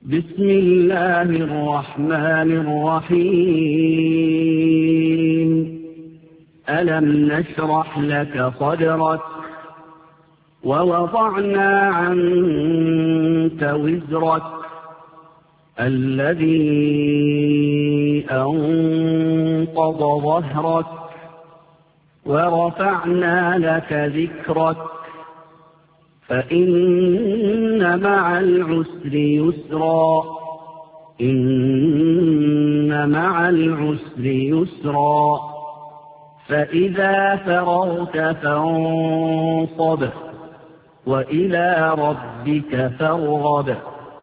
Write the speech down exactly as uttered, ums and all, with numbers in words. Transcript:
بسم الله الرحمن الرحيم ألم نشرح لك صدرك ووضعنا عنك وزرك الذي أنقض ظهرك ورفعنا لك ذكرك فإن مع العسر يسرا إن مع العسر يسرا فإذا فرغت فانصب وإلى ربك فارغب